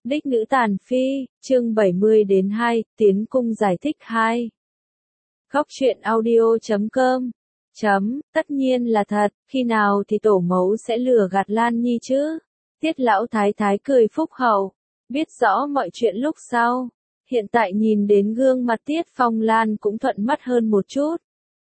Đích nữ tàn phi, chương 70 đến 2, tiến cung giải thích 2. Góc truyện audio.com. Tất nhiên là thật, khi nào thì tổ mẫu sẽ lừa gạt Lan Nhi chứ? Tiết lão thái thái cười phúc hậu, biết rõ mọi chuyện lúc sau. Hiện tại nhìn đến gương mặt Tiết Phong Lan cũng thuận mắt hơn một chút.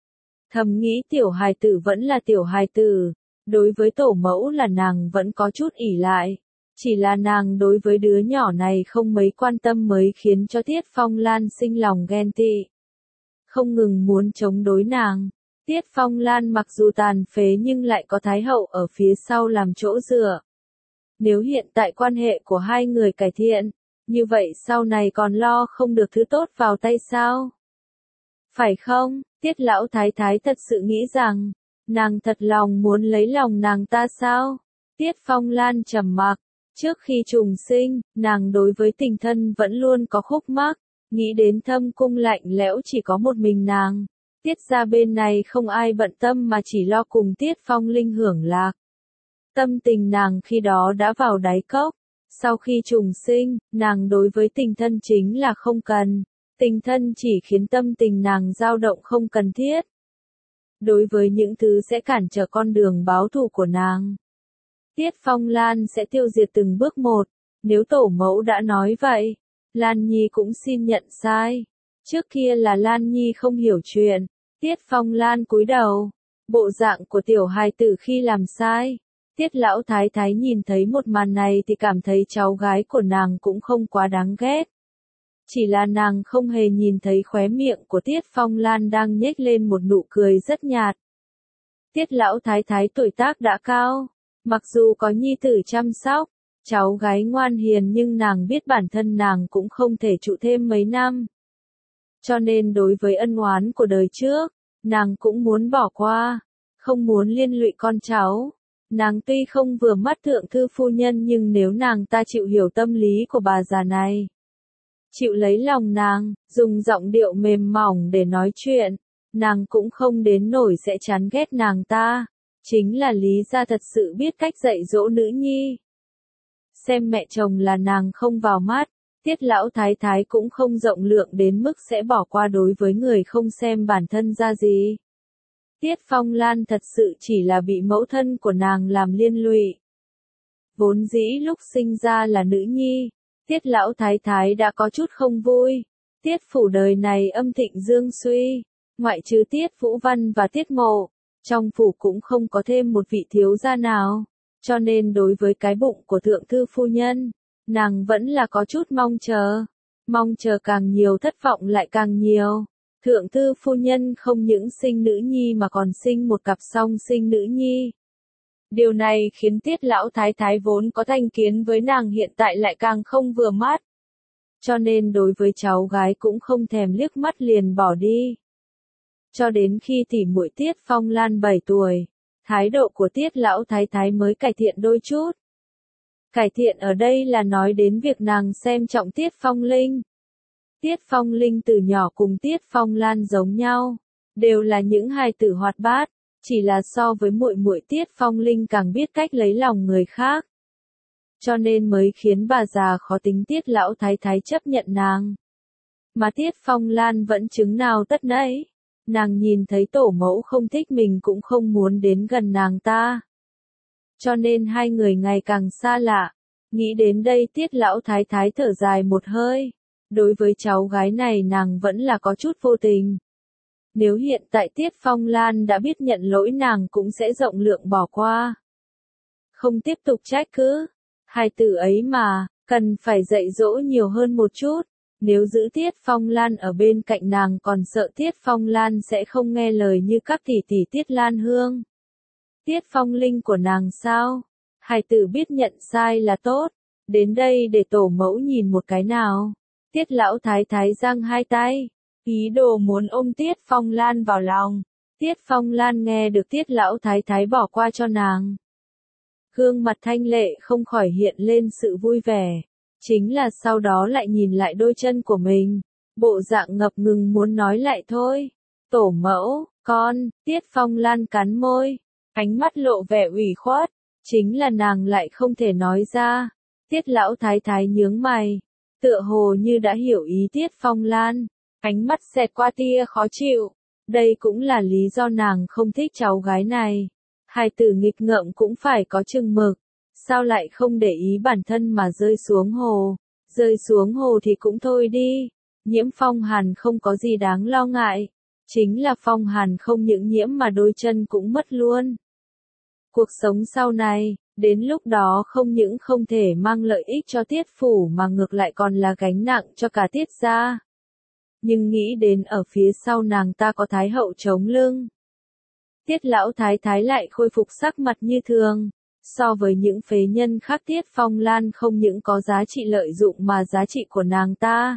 Thầm nghĩ tiểu hài tử vẫn là tiểu hài tử, đối với tổ mẫu là nàng vẫn có chút ỷ lại. Chỉ là nàng đối với đứa nhỏ này không mấy quan tâm mới khiến cho Tiết Phong Lan sinh lòng ghen tị. Không ngừng muốn chống đối nàng. Tiết Phong Lan mặc dù tàn phế nhưng lại có Thái Hậu ở phía sau làm chỗ dựa. Nếu hiện tại quan hệ của hai người cải thiện, như vậy sau này còn lo không được thứ tốt vào tay sao? Phải không? Tiết lão thái thái thật sự nghĩ rằng, nàng thật lòng muốn lấy lòng nàng ta sao? Tiết Phong Lan trầm mặc. Trước khi trùng sinh, nàng đối với tình thân vẫn luôn có khúc mắc, nghĩ đến thâm cung lạnh lẽo chỉ có một mình nàng. Tiết ra bên này không ai bận tâm mà chỉ lo cùng Tiết Phong Linh hưởng lạc. Tâm tình nàng khi đó đã vào đáy cốc. Sau khi trùng sinh, nàng đối với tình thân chính là không cần. Tình thân chỉ khiến tâm tình nàng dao động không cần thiết. Đối với những thứ sẽ cản trở con đường báo thù của nàng, Tiết Phong Lan sẽ tiêu diệt từng bước một. Nếu tổ mẫu đã nói vậy, Lan Nhi cũng xin nhận sai. Trước kia là Lan Nhi không hiểu chuyện. Tiết Phong Lan cúi đầu, bộ dạng của tiểu hài tử khi làm sai. Tiết lão thái thái nhìn thấy một màn này thì cảm thấy cháu gái của nàng cũng không quá đáng ghét. Chỉ là nàng không hề nhìn thấy khóe miệng của Tiết Phong Lan đang nhếch lên một nụ cười rất nhạt. Tiết lão thái thái tuổi tác đã cao, mặc dù có nhi tử chăm sóc, cháu gái ngoan hiền nhưng nàng biết bản thân nàng cũng không thể trụ thêm mấy năm. Cho nên đối với ân oán của đời trước, nàng cũng muốn bỏ qua, không muốn liên lụy con cháu. Nàng tuy không vừa mắt thượng thư phu nhân nhưng nếu nàng ta chịu hiểu tâm lý của bà già này, chịu lấy lòng nàng, dùng giọng điệu mềm mỏng để nói chuyện, nàng cũng không đến nổi sẽ chán ghét nàng ta. Chính là Lý gia thật sự biết cách dạy dỗ nữ nhi. Xem mẹ chồng là nàng không vào mắt, Tiết lão thái thái cũng không rộng lượng đến mức sẽ bỏ qua đối với người không xem bản thân ra gì. Tiết Phong Lan thật sự chỉ là bị mẫu thân của nàng làm liên lụy. Vốn dĩ lúc sinh ra là nữ nhi, Tiết lão thái thái đã có chút không vui. Tiết phủ đời này âm thịnh dương suy, ngoại trừ Tiết Vũ Văn và Tiết Mộ, trong phủ cũng không có thêm một vị thiếu gia nào. Cho nên đối với cái bụng của thượng thư phu nhân, nàng vẫn là có chút mong chờ càng nhiều thất vọng lại càng nhiều. Thượng thư phu nhân không những sinh nữ nhi mà còn sinh một cặp song sinh nữ nhi. Điều này khiến Tiết lão thái thái vốn có thành kiến với nàng hiện tại lại càng không vừa mắt. Cho nên đối với cháu gái cũng không thèm liếc mắt liền bỏ đi. Cho đến khi tỉ muội Tiết Phong Lan 7 tuổi, thái độ của Tiết lão thái thái mới cải thiện đôi chút. Cải thiện ở đây là nói đến việc nàng xem trọng Tiết Phong Linh. Tiết Phong Linh từ nhỏ cùng Tiết Phong Lan giống nhau, đều là những hài tử hoạt bát, chỉ là so với muội muội Tiết Phong Linh càng biết cách lấy lòng người khác. Cho nên mới khiến bà già khó tính Tiết lão thái thái chấp nhận nàng. Mà Tiết Phong Lan vẫn chứng nào tất nấy. Nàng nhìn thấy tổ mẫu không thích mình cũng không muốn đến gần nàng ta. Cho nên hai người ngày càng xa lạ. Nghĩ đến đây Tiết lão thái thái thở dài một hơi. Đối với cháu gái này nàng vẫn là có chút vô tình. Nếu hiện tại Tiết Phong Lan đã biết nhận lỗi nàng cũng sẽ rộng lượng bỏ qua. Không tiếp tục trách cứ. Hai tử ấy mà, cần phải dạy dỗ nhiều hơn một chút. Nếu giữ Tiết Phong Lan ở bên cạnh nàng còn sợ Tiết Phong Lan sẽ không nghe lời như các tỷ tỷ Tiết Lan Hương. Tiết Phong Linh của nàng sao? Hài tử biết nhận sai là tốt. Đến đây để tổ mẫu nhìn một cái nào. Tiết lão thái thái giang hai tay, ý đồ muốn ôm Tiết Phong Lan vào lòng. Tiết Phong Lan nghe được Tiết lão thái thái bỏ qua cho nàng. Gương mặt thanh lệ không khỏi hiện lên sự vui vẻ. Chính là sau đó lại nhìn lại đôi chân của mình. Bộ dạng ngập ngừng muốn nói lại thôi. Tổ mẫu, con, Tiết Phong Lan cắn môi. Ánh mắt lộ vẻ ủy khuất. Chính là nàng lại không thể nói ra. Tiết lão thái thái nhướng mày, tựa hồ như đã hiểu ý Tiết Phong Lan, ánh mắt xẹt qua tia khó chịu. Đây cũng là lý do nàng không thích cháu gái này. Hài tử nghịch ngợm cũng phải có chừng mực. Sao lại không để ý bản thân mà rơi xuống hồ? Rơi xuống hồ thì cũng thôi đi. Nhiễm phong hàn không có gì đáng lo ngại. Chính là phong hàn không những nhiễm mà đôi chân cũng mất luôn. Cuộc sống sau này, đến lúc đó không những không thể mang lợi ích cho Tiết phủ mà ngược lại còn là gánh nặng cho cả Tiết gia. Nhưng nghĩ đến ở phía sau nàng ta có thái hậu chống lưng. Tiết lão thái thái lại khôi phục sắc mặt như thường. So với những phế nhân khác Tiết Phong Lan không những có giá trị lợi dụng mà giá trị của nàng ta.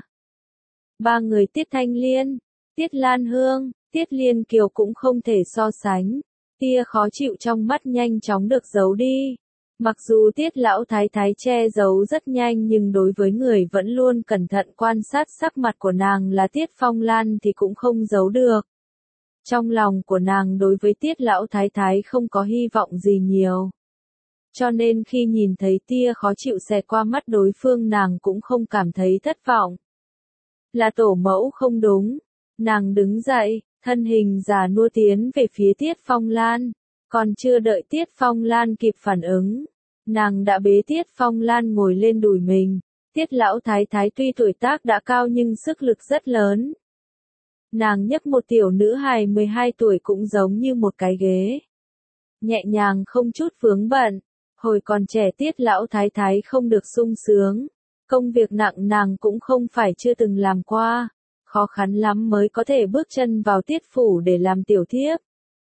Ba người Tiết Thanh Liên, Tiết Lan Hương, Tiết Liên Kiều cũng không thể so sánh. Tia khó chịu trong mắt nhanh chóng được giấu đi. Mặc dù Tiết lão thái thái che giấu rất nhanh nhưng đối với người vẫn luôn cẩn thận quan sát sắc mặt của nàng là Tiết Phong Lan thì cũng không giấu được. Trong lòng của nàng đối với Tiết lão thái thái không có hy vọng gì nhiều. Cho nên khi nhìn thấy tia khó chịu xẹt qua mắt đối phương nàng cũng không cảm thấy thất vọng. Là tổ mẫu không đúng. Nàng đứng dậy, thân hình già nua tiến về phía Tiết Phong Lan. Còn chưa đợi Tiết Phong Lan kịp phản ứng. Nàng đã bế Tiết Phong Lan ngồi lên đùi mình. Tiết lão thái thái tuy tuổi tác đã cao nhưng sức lực rất lớn. Nàng nhấc một tiểu nữ hài 12 tuổi cũng giống như một cái ghế. Nhẹ nhàng không chút vướng bận. Hồi còn trẻ Tiết lão thái thái không được sung sướng. Công việc nặng nàng cũng không phải chưa từng làm qua. Khó khăn lắm mới có thể bước chân vào Tiết phủ để làm tiểu thiếp.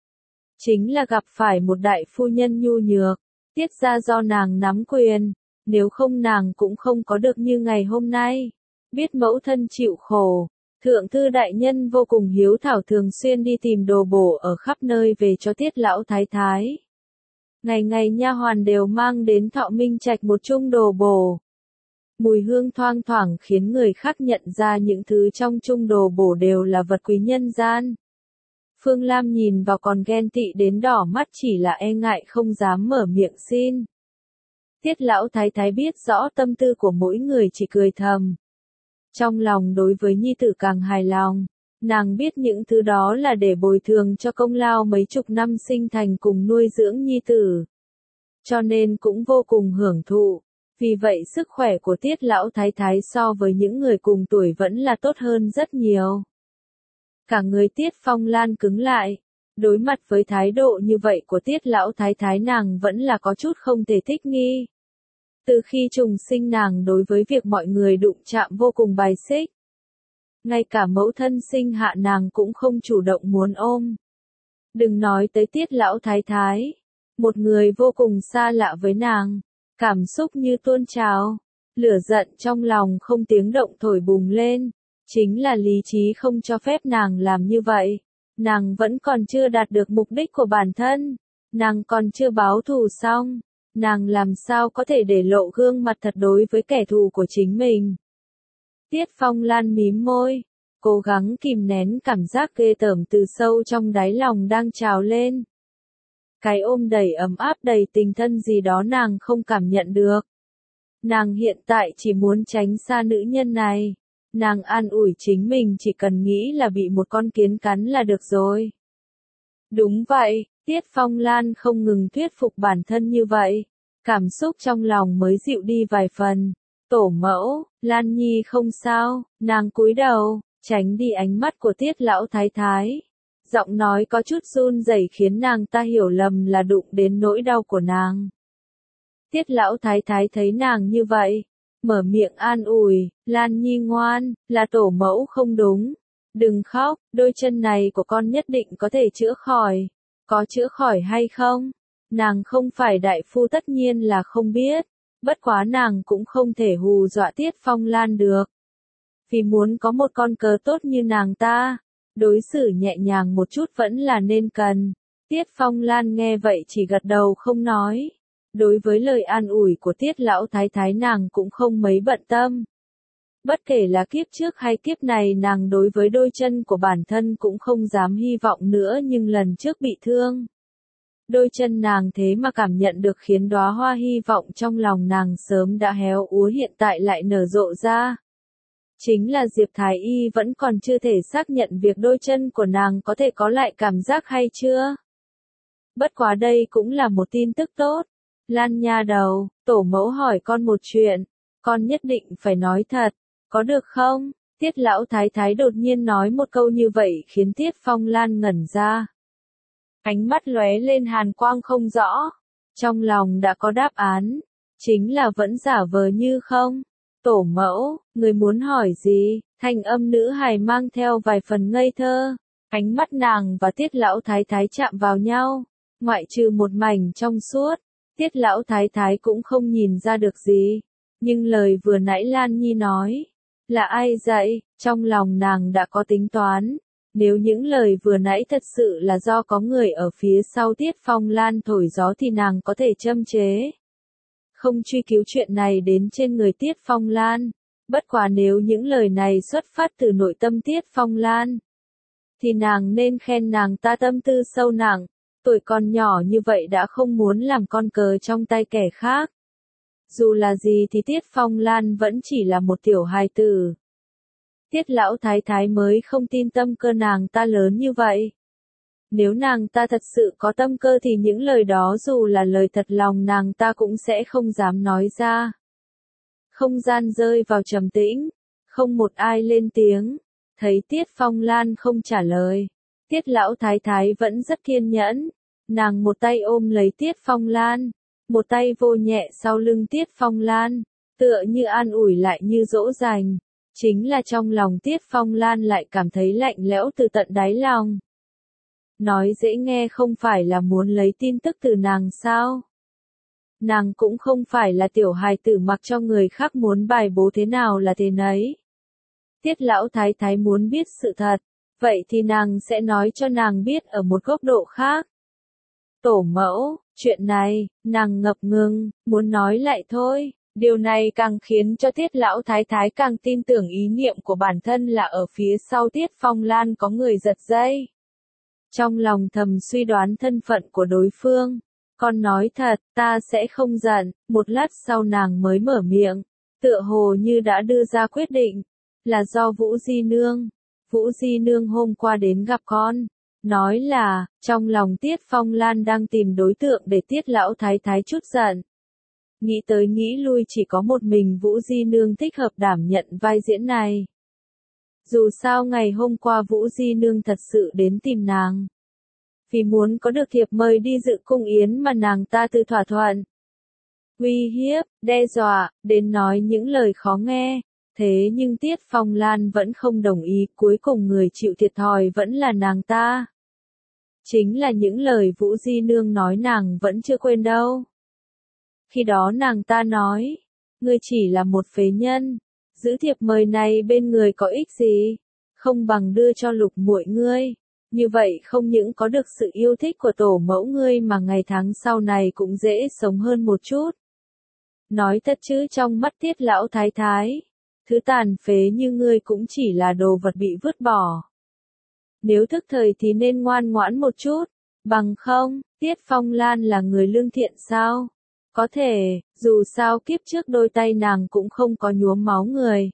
Chính là gặp phải một đại phu nhân nhu nhược. Tiết ra do nàng nắm quyền. Nếu không nàng cũng không có được như ngày hôm nay. Biết mẫu thân chịu khổ. Thượng thư đại nhân vô cùng hiếu thảo thường xuyên đi tìm đồ bổ ở khắp nơi về cho Tiết lão thái thái. Ngày ngày nha hoàn đều mang đến Thọ Minh Trạch một chung đồ bổ. Mùi hương thoang thoảng khiến người khác nhận ra những thứ trong chung đồ bổ đều là vật quý nhân gian. Phương Lam nhìn vào còn ghen tị đến đỏ mắt chỉ là e ngại không dám mở miệng xin. Tiết lão thái thái biết rõ tâm tư của mỗi người chỉ cười thầm. Trong lòng đối với nhi tử càng hài lòng, nàng biết những thứ đó là để bồi thường cho công lao mấy chục năm sinh thành cùng nuôi dưỡng nhi tử. Cho nên cũng vô cùng hưởng thụ, vì vậy sức khỏe của Tiết lão thái thái so với những người cùng tuổi vẫn là tốt hơn rất nhiều. Cả người Tiết Phong Lan cứng lại, đối mặt với thái độ như vậy của Tiết lão thái thái nàng vẫn là có chút không thể thích nghi. Từ khi trùng sinh nàng đối với việc mọi người đụng chạm vô cùng bài xích. Ngay cả mẫu thân sinh hạ nàng cũng không chủ động muốn ôm. Đừng nói tới Tiết lão thái thái. Một người vô cùng xa lạ với nàng. Cảm xúc như tuôn trào. Lửa giận trong lòng không tiếng động thổi bùng lên. Chính là lý trí không cho phép nàng làm như vậy. Nàng vẫn còn chưa đạt được mục đích của bản thân. Nàng còn chưa báo thù xong. Nàng làm sao có thể để lộ gương mặt thật đối với kẻ thù của chính mình. Tiết Phong Lan mím môi, cố gắng kìm nén cảm giác ghê tởm từ sâu trong đáy lòng đang trào lên. Cái ôm đầy ấm áp đầy tình thân gì đó nàng không cảm nhận được. Nàng hiện tại chỉ muốn tránh xa nữ nhân này. Nàng an ủi chính mình chỉ cần nghĩ là bị một con kiến cắn là được rồi. Đúng vậy, Tiết Phong Lan không ngừng thuyết phục bản thân như vậy. Cảm xúc trong lòng mới dịu đi vài phần. Tổ mẫu, Lan Nhi không sao, nàng cúi đầu, tránh đi ánh mắt của Tiết lão thái thái. Giọng nói có chút run rẩy khiến nàng ta hiểu lầm là đụng đến nỗi đau của nàng. Tiết lão thái thái thấy nàng như vậy, mở miệng an ủi, Lan Nhi ngoan, là tổ mẫu không đúng. Đừng khóc, đôi chân này của con nhất định có thể chữa khỏi. Có chữa khỏi hay không? Nàng không phải đại phu tất nhiên là không biết. Bất quá nàng cũng không thể hù dọa Tiết Phong Lan được. Vì muốn có một con cờ tốt như nàng ta, đối xử nhẹ nhàng một chút vẫn là nên cần. Tiết Phong Lan nghe vậy chỉ gật đầu không nói. Đối với lời an ủi của Tiết lão thái thái nàng cũng không mấy bận tâm. Bất kể là kiếp trước hay kiếp này nàng đối với đôi chân của bản thân cũng không dám hy vọng nữa nhưng lần trước bị thương. đôi chân nàng thế mà cảm nhận được khiến đóa hoa hy vọng trong lòng nàng sớm đã héo úa hiện tại lại nở rộ ra. Chính là Diệp Thái Y vẫn còn chưa thể xác nhận việc đôi chân của nàng có thể có lại cảm giác hay chưa. Bất quá đây cũng là một tin tức tốt. Lan nha đầu, tổ mẫu hỏi con một chuyện, con nhất định phải nói thật, có được không? Tiết lão thái thái đột nhiên nói một câu như vậy khiến Tiết Phong Lan ngẩn ra. Ánh mắt lóe lên hàn quang không rõ. Trong lòng đã có đáp án. Chính là vẫn giả vờ như không. Tổ mẫu, người muốn hỏi gì? Thanh âm nữ hài mang theo vài phần ngây thơ. Ánh mắt nàng và Tiết lão thái thái chạm vào nhau. Ngoại trừ một mảnh trong suốt. Tiết lão thái thái cũng không nhìn ra được gì. Nhưng lời vừa nãy Lan Nhi nói. Là ai dạy? Trong lòng nàng đã có tính toán. Nếu những lời vừa nãy thật sự là do có người ở phía sau Tiết Phong Lan thổi gió thì nàng có thể châm chế. Không truy cứu chuyện này đến trên người Tiết Phong Lan. Bất quá nếu những lời này xuất phát từ nội tâm Tiết Phong Lan, thì nàng nên khen nàng ta tâm tư sâu nặng. Tuổi còn nhỏ như vậy đã không muốn làm con cờ trong tay kẻ khác. Dù là gì thì Tiết Phong Lan vẫn chỉ là một tiểu hài tử. Tiết lão thái thái mới không tin tâm cơ nàng ta lớn như vậy. Nếu nàng ta thật sự có tâm cơ thì những lời đó dù là lời thật lòng nàng ta cũng sẽ không dám nói ra. Không gian rơi vào trầm tĩnh, không một ai lên tiếng. Thấy Tiết Phong Lan không trả lời, Tiết lão thái thái vẫn rất kiên nhẫn. Nàng một tay ôm lấy Tiết Phong Lan, một tay vô nhẹ sau lưng Tiết Phong Lan, tựa như an ủi lại như dỗ dành. Chính là trong lòng Tiết Phong Lan lại cảm thấy lạnh lẽo từ tận đáy lòng. Nói dễ nghe không phải là muốn lấy tin tức từ nàng sao? Nàng cũng không phải là tiểu hài tử mặc cho người khác muốn bài bố thế nào là thế nấy. Tiết lão thái thái muốn biết sự thật, vậy thì nàng sẽ nói cho nàng biết ở một góc độ khác. Tổ mẫu, chuyện này, nàng ngập ngừng, muốn nói lại thôi. Điều này càng khiến cho Tiết lão thái thái càng tin tưởng ý niệm của bản thân là ở phía sau Tiết Phong Lan có người giật dây. Trong lòng thầm suy đoán thân phận của đối phương. Con nói thật, ta sẽ không giận. Một lát sau nàng mới mở miệng, tựa hồ như đã đưa ra quyết định. Là do Vũ Di Nương. Vũ Di Nương hôm qua đến gặp con. Nói là, trong lòng Tiết Phong Lan đang tìm đối tượng để Tiết lão thái thái chút giận. Nghĩ tới nghĩ lui chỉ có một mình Vũ Di Nương thích hợp đảm nhận vai diễn này. Dù sao ngày hôm qua Vũ Di Nương thật sự đến tìm nàng. Vì muốn có được thiệp mời đi dự cung yến mà nàng ta từ thỏa thuận. Uy hiếp, đe dọa, đến nói những lời khó nghe. Thế nhưng Tiết Phong Lan vẫn không đồng ý, cuối cùng người chịu thiệt thòi vẫn là nàng ta. Chính là những lời Vũ Di Nương nói nàng vẫn chưa quên đâu. Khi đó nàng ta nói, ngươi chỉ là một phế nhân, giữ thiệp mời này bên người có ích gì, không bằng đưa cho Lục muội ngươi, như vậy không những có được sự yêu thích của tổ mẫu ngươi mà ngày tháng sau này cũng dễ sống hơn một chút. Nói thật chứ trong mắt Tiết lão thái thái, thứ tàn phế như ngươi cũng chỉ là đồ vật bị vứt bỏ. Nếu thức thời thì nên ngoan ngoãn một chút, bằng không, Tiết Phong Lan là người lương thiện sao? Có thể, dù sao kiếp trước đôi tay nàng cũng không có nhuốm máu người.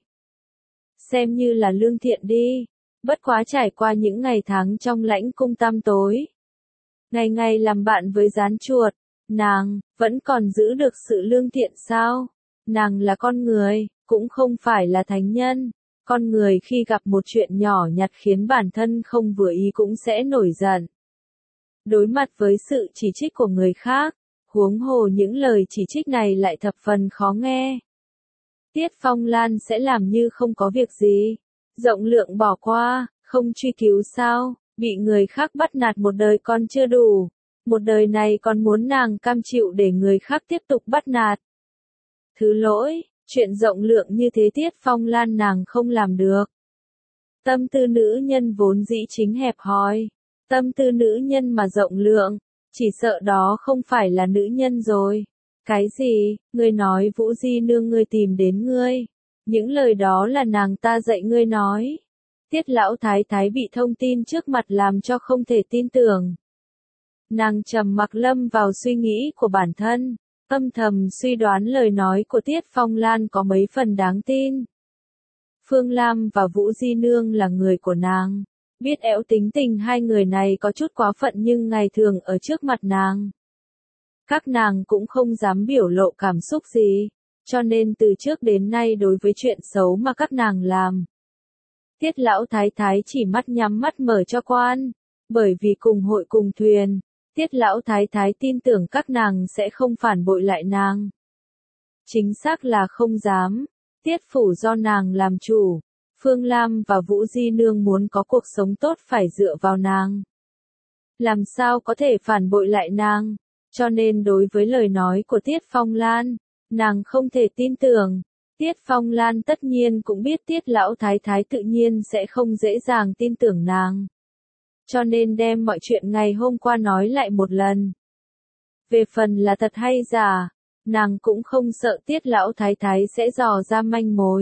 Xem như là lương thiện đi, bất quá trải qua những ngày tháng trong lãnh cung tăm tối. Ngày ngày làm bạn với gián chuột, nàng, vẫn còn giữ được sự lương thiện sao? Nàng là con người, cũng không phải là thánh nhân. Con người khi gặp một chuyện nhỏ nhặt khiến bản thân không vừa ý cũng sẽ nổi giận. Đối mặt với sự chỉ trích của người khác, huống hồ những lời chỉ trích này lại thập phần khó nghe. Tiết Phong Lan sẽ làm như không có việc gì, rộng lượng bỏ qua, không truy cứu sao, bị người khác bắt nạt một đời còn chưa đủ, một đời này còn muốn nàng cam chịu để người khác tiếp tục bắt nạt. Thứ lỗi, chuyện rộng lượng như thế Tiết Phong Lan nàng không làm được. Tâm tư nữ nhân vốn dĩ chính hẹp hòi, tâm tư nữ nhân mà rộng lượng, chỉ sợ đó không phải là nữ nhân rồi. Cái gì, ngươi nói Vũ Di Nương ngươi tìm đến ngươi, những lời đó là nàng ta dạy ngươi nói. Tiết lão thái thái bị thông tin trước mặt làm cho không thể tin tưởng. Nàng trầm mặc lâm vào suy nghĩ của bản thân, âm thầm suy đoán lời nói của Tiết Phong Lan có mấy phần đáng tin. Phương Lam và Vũ Di Nương là người của nàng, biết ẻo tính tình hai người này có chút quá phận nhưng ngày thường ở trước mặt nàng, các nàng cũng không dám biểu lộ cảm xúc gì, cho nên từ trước đến nay đối với chuyện xấu mà các nàng làm, Tiết lão thái thái chỉ mắt nhắm mắt mở cho quan, bởi vì cùng hội cùng thuyền, Tiết lão thái thái tin tưởng các nàng sẽ không phản bội lại nàng. Chính xác là không dám, Tiết phủ do nàng làm chủ, Phương Lam và Vũ Di Nương muốn có cuộc sống tốt phải dựa vào nàng. Làm sao có thể phản bội lại nàng, cho nên đối với lời nói của Tiết Phong Lan, nàng không thể tin tưởng. Tiết Phong Lan tất nhiên cũng biết Tiết lão thái thái tự nhiên sẽ không dễ dàng tin tưởng nàng. Cho nên đem mọi chuyện ngày hôm qua nói lại một lần. Về phần là thật hay giả, nàng cũng không sợ Tiết lão thái thái sẽ dò ra manh mối.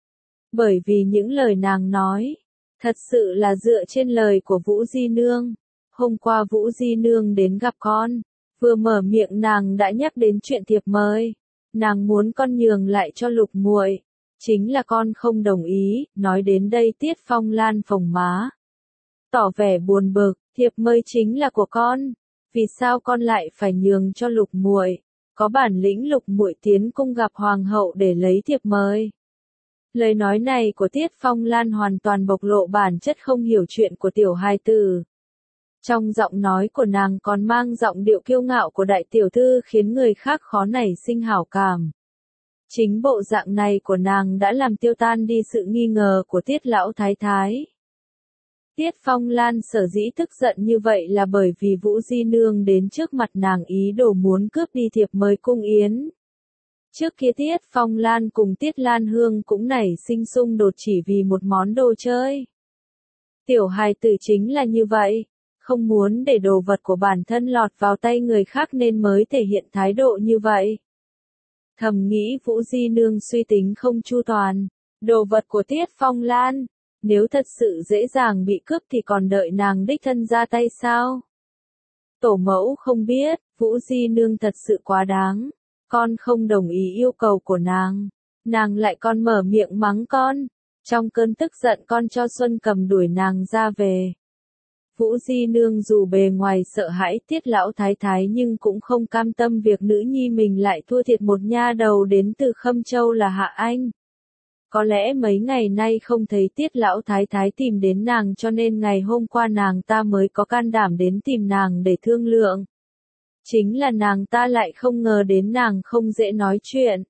Bởi vì những lời nàng nói, thật sự là dựa trên lời của Vũ Di Nương. Hôm qua Vũ Di Nương đến gặp con, vừa mở miệng nàng đã nhắc đến chuyện thiệp mời. Nàng muốn con nhường lại cho Lục muội, chính là con không đồng ý. Nói đến đây Tiết Phong Lan phồng má, tỏ vẻ buồn bực, thiệp mời chính là của con, vì sao con lại phải nhường cho Lục muội? Có bản lĩnh Lục muội tiến cung gặp hoàng hậu để lấy thiệp mời. Lời nói này của Tiết Phong Lan hoàn toàn bộc lộ bản chất không hiểu chuyện của tiểu hài tử. Trong giọng nói của nàng còn mang giọng điệu kiêu ngạo của đại tiểu thư khiến người khác khó nảy sinh hảo cảm. Chính bộ dạng này của nàng đã làm tiêu tan đi sự nghi ngờ của Tiết lão thái thái. Tiết Phong Lan sở dĩ tức giận như vậy là bởi vì Vũ Di Nương đến trước mặt nàng ý đồ muốn cướp đi thiệp mời cung yến. Trước kia Tiết Phong Lan cùng Tiết Lan Hương cũng nảy sinh xung đột chỉ vì một món đồ chơi. Tiểu hài tử chính là như vậy, không muốn để đồ vật của bản thân lọt vào tay người khác nên mới thể hiện thái độ như vậy. Thầm nghĩ Vũ Di Nương suy tính không chu toàn, đồ vật của Tiết Phong Lan, nếu thật sự dễ dàng bị cướp thì còn đợi nàng đích thân ra tay sao? Tổ mẫu không biết, Vũ Di Nương thật sự quá đáng, con không đồng ý yêu cầu của nàng lại còn mở miệng mắng con, trong cơn tức giận con cho Xuân Cầm đuổi nàng ra về. Vũ Di Nương dù bề ngoài sợ hãi Tiết lão thái thái nhưng cũng không cam tâm việc nữ nhi mình lại thua thiệt một nha đầu đến từ Khâm Châu là Hạ Anh. Có lẽ mấy ngày nay không thấy Tiết lão thái thái tìm đến nàng cho nên ngày hôm qua nàng ta mới có can đảm đến tìm nàng để thương lượng. Chính là nàng ta lại không ngờ đến nàng không dễ nói chuyện.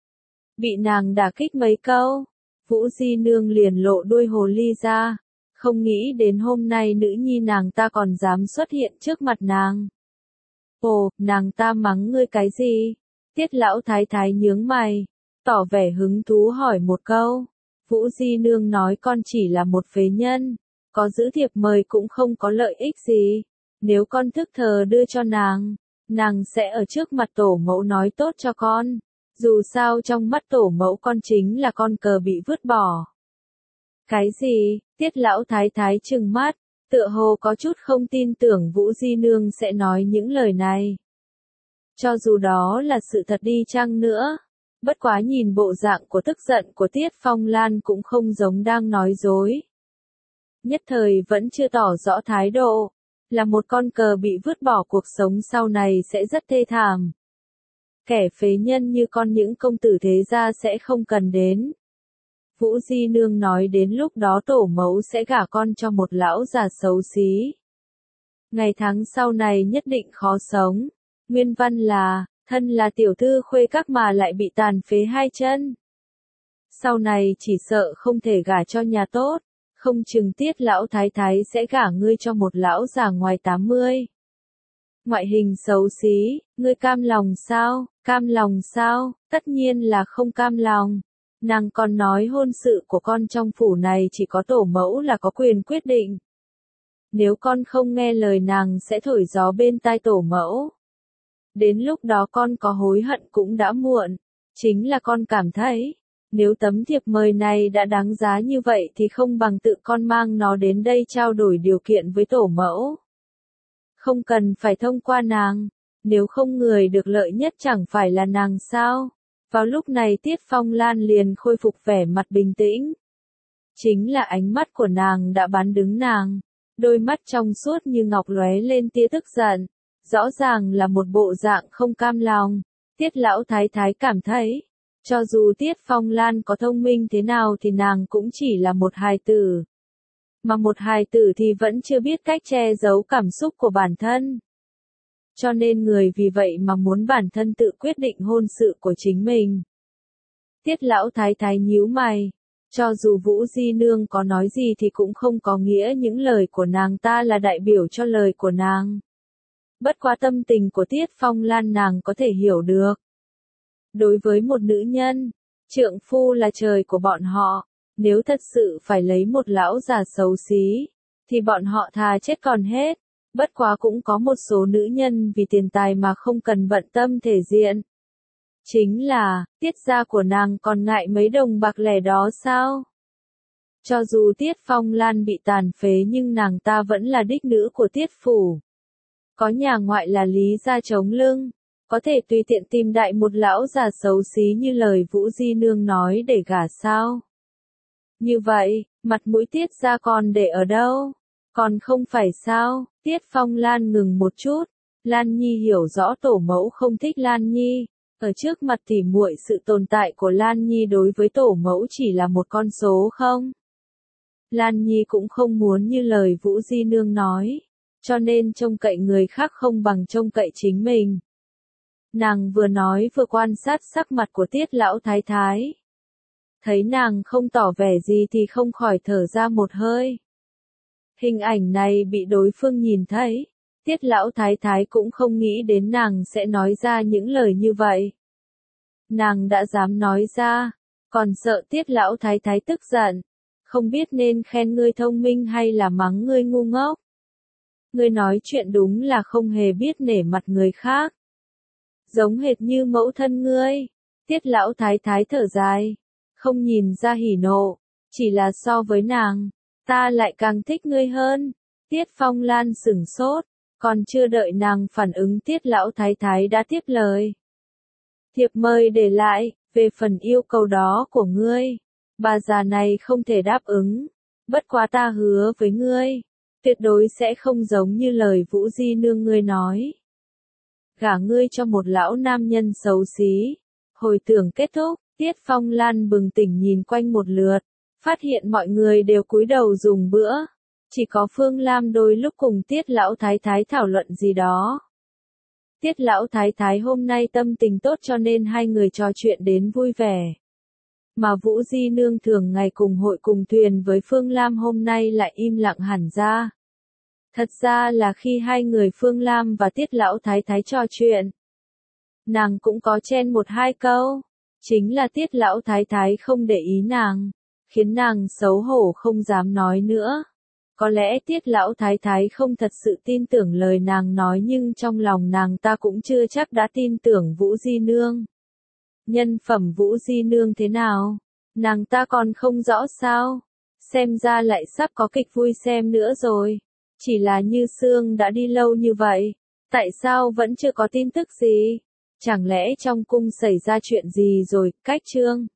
Bị nàng đả kích mấy câu, Vũ Di Nương liền lộ đuôi hồ ly ra. Không nghĩ đến hôm nay nữ nhi nàng ta còn dám xuất hiện trước mặt nàng. Ồ, nàng ta mắng ngươi cái gì? Tiết lão thái thái nhướng mày, tỏ vẻ hứng thú hỏi một câu. Vũ Di Nương nói con chỉ là một phế nhân, có giữ thiệp mời cũng không có lợi ích gì. Nếu con thức thờ đưa cho nàng sẽ ở trước mặt tổ mẫu nói tốt cho con. Dù sao trong mắt tổ mẫu con chính là con cờ bị vứt bỏ. Cái gì? Tiết lão thái thái trừng mắt, tựa hồ có chút không tin tưởng Vũ Di Nương sẽ nói những lời này. Cho dù đó là sự thật đi chăng nữa, bất quá nhìn bộ dạng của tức giận của Tiết Phong Lan cũng không giống đang nói dối. Nhất thời vẫn chưa tỏ rõ thái độ, là một con cờ bị vứt bỏ cuộc sống sau này sẽ rất thê thảm. Kẻ phế nhân như con những công tử thế gia sẽ không cần đến. Vũ Di Nương nói đến lúc đó tổ mẫu sẽ gả con cho một lão già xấu xí. Ngày tháng sau này nhất định khó sống. Nguyên văn là, thân là tiểu thư khuê các mà lại bị tàn phế hai chân. Sau này chỉ sợ không thể gả cho nhà tốt, không chừng Tiết lão thái thái sẽ gả ngươi cho một lão già ngoài 80. Ngoại hình xấu xí, ngươi cam lòng sao? Cam lòng sao? Tất nhiên là không cam lòng. Nàng còn nói hôn sự của con trong phủ này chỉ có tổ mẫu là có quyền quyết định. Nếu con không nghe lời nàng sẽ thổi gió bên tai tổ mẫu. Đến lúc đó con có hối hận cũng đã muộn. Chính là con cảm thấy, nếu tấm thiệp mời này đã đáng giá như vậy thì không bằng tự con mang nó đến đây trao đổi điều kiện với tổ mẫu. Không cần phải thông qua nàng. Nếu không người được lợi nhất chẳng phải là nàng sao? Vào lúc này Tiết Phong Lan liền khôi phục vẻ mặt bình tĩnh. Chính là ánh mắt của nàng đã bán đứng nàng. Đôi mắt trong suốt như ngọc lóe lên tia tức giận. Rõ ràng là một bộ dạng không cam lòng. Tiết lão thái thái cảm thấy, cho dù Tiết Phong Lan có thông minh thế nào thì nàng cũng chỉ là một hài tử. Mà một hài tử thì vẫn chưa biết cách che giấu cảm xúc của bản thân. Cho nên người vì vậy mà muốn bản thân tự quyết định hôn sự của chính mình. Tiết lão thái thái nhíu mày. Cho dù Vũ Di Nương có nói gì thì cũng không có nghĩa những lời của nàng ta là đại biểu cho lời của nàng. Bất quá tâm tình của Tiết Phong Lan nàng có thể hiểu được. Đối với một nữ nhân, trượng phu là trời của bọn họ. Nếu thật sự phải lấy một lão già xấu xí, thì bọn họ thà chết còn hết. Bất quá cũng có một số nữ nhân vì tiền tài mà không cần bận tâm thể diện. Chính là, Tiết gia của nàng còn ngại mấy đồng bạc lẻ đó sao? Cho dù Tiết Phong Lan bị tàn phế nhưng nàng ta vẫn là đích nữ của Tiết phủ. Có nhà ngoại là Lý gia chống lưng, có thể tùy tiện tìm đại một lão già xấu xí như lời Vũ Di Nương nói để gả sao? Như vậy, mặt mũi Tiết gia còn để ở đâu? Còn không phải sao? Tiết Phong Lan ngừng một chút. Lan Nhi hiểu rõ tổ mẫu không thích Lan Nhi. Ở trước mặt tỉ muội sự tồn tại của Lan Nhi đối với tổ mẫu chỉ là một con số không? Lan Nhi cũng không muốn như lời Vũ Di Nương nói. Cho nên trông cậy người khác không bằng trông cậy chính mình. Nàng vừa nói vừa quan sát sắc mặt của Tiết lão thái thái. Thấy nàng không tỏ vẻ gì thì không khỏi thở ra một hơi. Hình ảnh này bị đối phương nhìn thấy. Tiết lão thái thái cũng không nghĩ đến nàng sẽ nói ra những lời như vậy. Nàng đã dám nói ra, còn sợ Tiết lão thái thái tức giận. Không biết nên khen ngươi thông minh hay là mắng ngươi ngu ngốc. Ngươi nói chuyện đúng là không hề biết nể mặt người khác. Giống hệt như mẫu thân ngươi. Tiết lão thái thái thở dài. Không nhìn ra hỉ nộ. Chỉ là so với nàng, ta lại càng thích ngươi hơn. Tiết Phong Lan sửng sốt. Còn chưa đợi nàng phản ứng Tiết lão thái thái đã tiếp lời. Thiệp mời để lại, về phần yêu cầu đó của ngươi. Bà già này không thể đáp ứng. Bất quá ta hứa với ngươi. Tuyệt đối sẽ không giống như lời Vũ Di Nương ngươi nói. Gả ngươi cho một lão nam nhân xấu xí. Hồi tưởng kết thúc, Tiết Phong Lan bừng tỉnh nhìn quanh một lượt. Phát hiện mọi người đều cúi đầu dùng bữa. Chỉ có Phương Lam đôi lúc cùng Tiết lão thái thái thảo luận gì đó. Tiết lão thái thái hôm nay tâm tình tốt cho nên hai người trò chuyện đến vui vẻ. Mà Vũ Di Nương thường ngày cùng hội cùng thuyền với Phương Lam hôm nay lại im lặng hẳn ra. Thật ra là khi hai người Phương Lam và Tiết lão thái thái trò chuyện, nàng cũng có chen một hai câu. Chính là Tiết lão thái thái không để ý nàng, khiến nàng xấu hổ không dám nói nữa. Có lẽ Tiết lão thái thái không thật sự tin tưởng lời nàng nói nhưng trong lòng nàng ta cũng chưa chắc đã tin tưởng Vũ Di Nương. Nhân phẩm Vũ Di Nương thế nào? Nàng ta còn không rõ sao? Xem ra lại sắp có kịch vui xem nữa rồi. Chỉ là Như Sương đã đi lâu như vậy. Tại sao vẫn chưa có tin tức gì? Chẳng lẽ trong cung xảy ra chuyện gì rồi? Cách chương